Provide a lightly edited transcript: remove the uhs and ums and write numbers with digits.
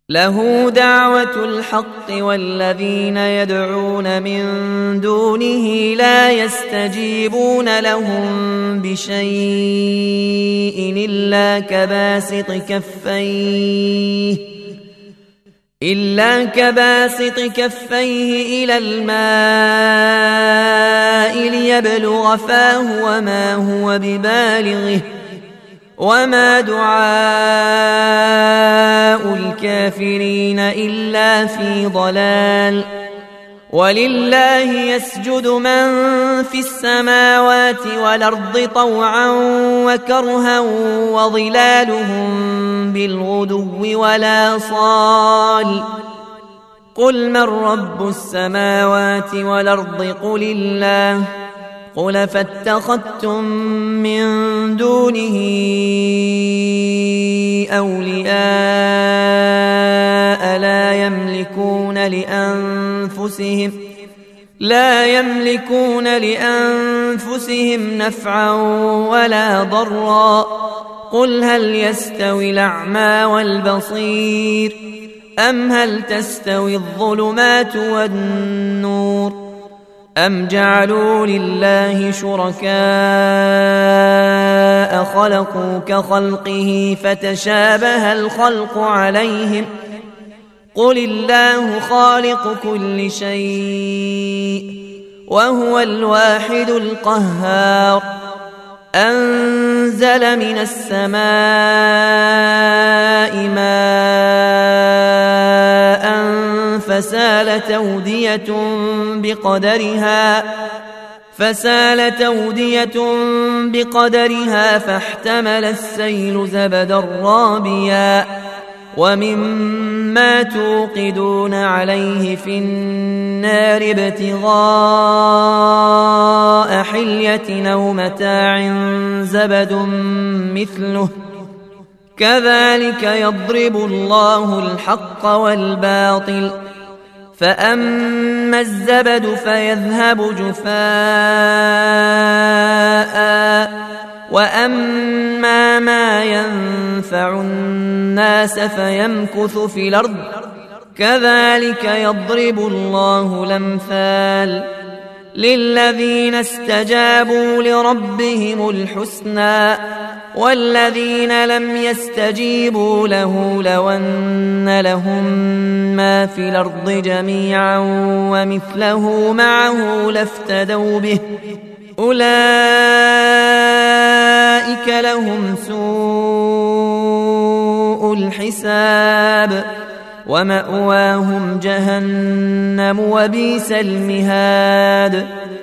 له دعوة الحق والذين يدعون من دونه لا يستجيبون لهم بشيء إلا كباسط كفيه إلى الماء ليبلغ فاه وما هو ببالغه وما دعاء الكافرين إلا في ضلال. ولله يسجد من في السماوات والأرض طوعا وكرها وظلالهم بالغدو ولا صال. قل من رب السماوات والأرض قل الله. قل فاتخذتم من دونه أولياء لا يملكون لأنفسهم نفعا ولا ضرا. قل هل يستوي الأعمى والبصير أم هل تستوي الظلمات والنور أم جعلوا لله شركاء خلقوا كخلقه فتشابه الخلق عليهم. قل الله خالق كل شيء وهو الواحد القهار. أنزل من السماء ماء فسالت أودية بقدرها فاحتمل السيل زبدا رابيا ومما توقدون عليه في النار ابتغاء حلية أو متاع زبد مثله كذلك يضرب الله الحق والباطل. فأما الزبد فيذهب جفاء وأما ما ينفع الناس فيمكث في الأرض كذلك يضرب الله الأمثال. للذين استجابوا لربهم الحسنى والذين لم يستجيبوا له لو أن لهم ما في الأرض جميعا ومثله معه لافتدوا به أولئك لهم سوء الحساب ومأواهم جهنم وبئس المهاد.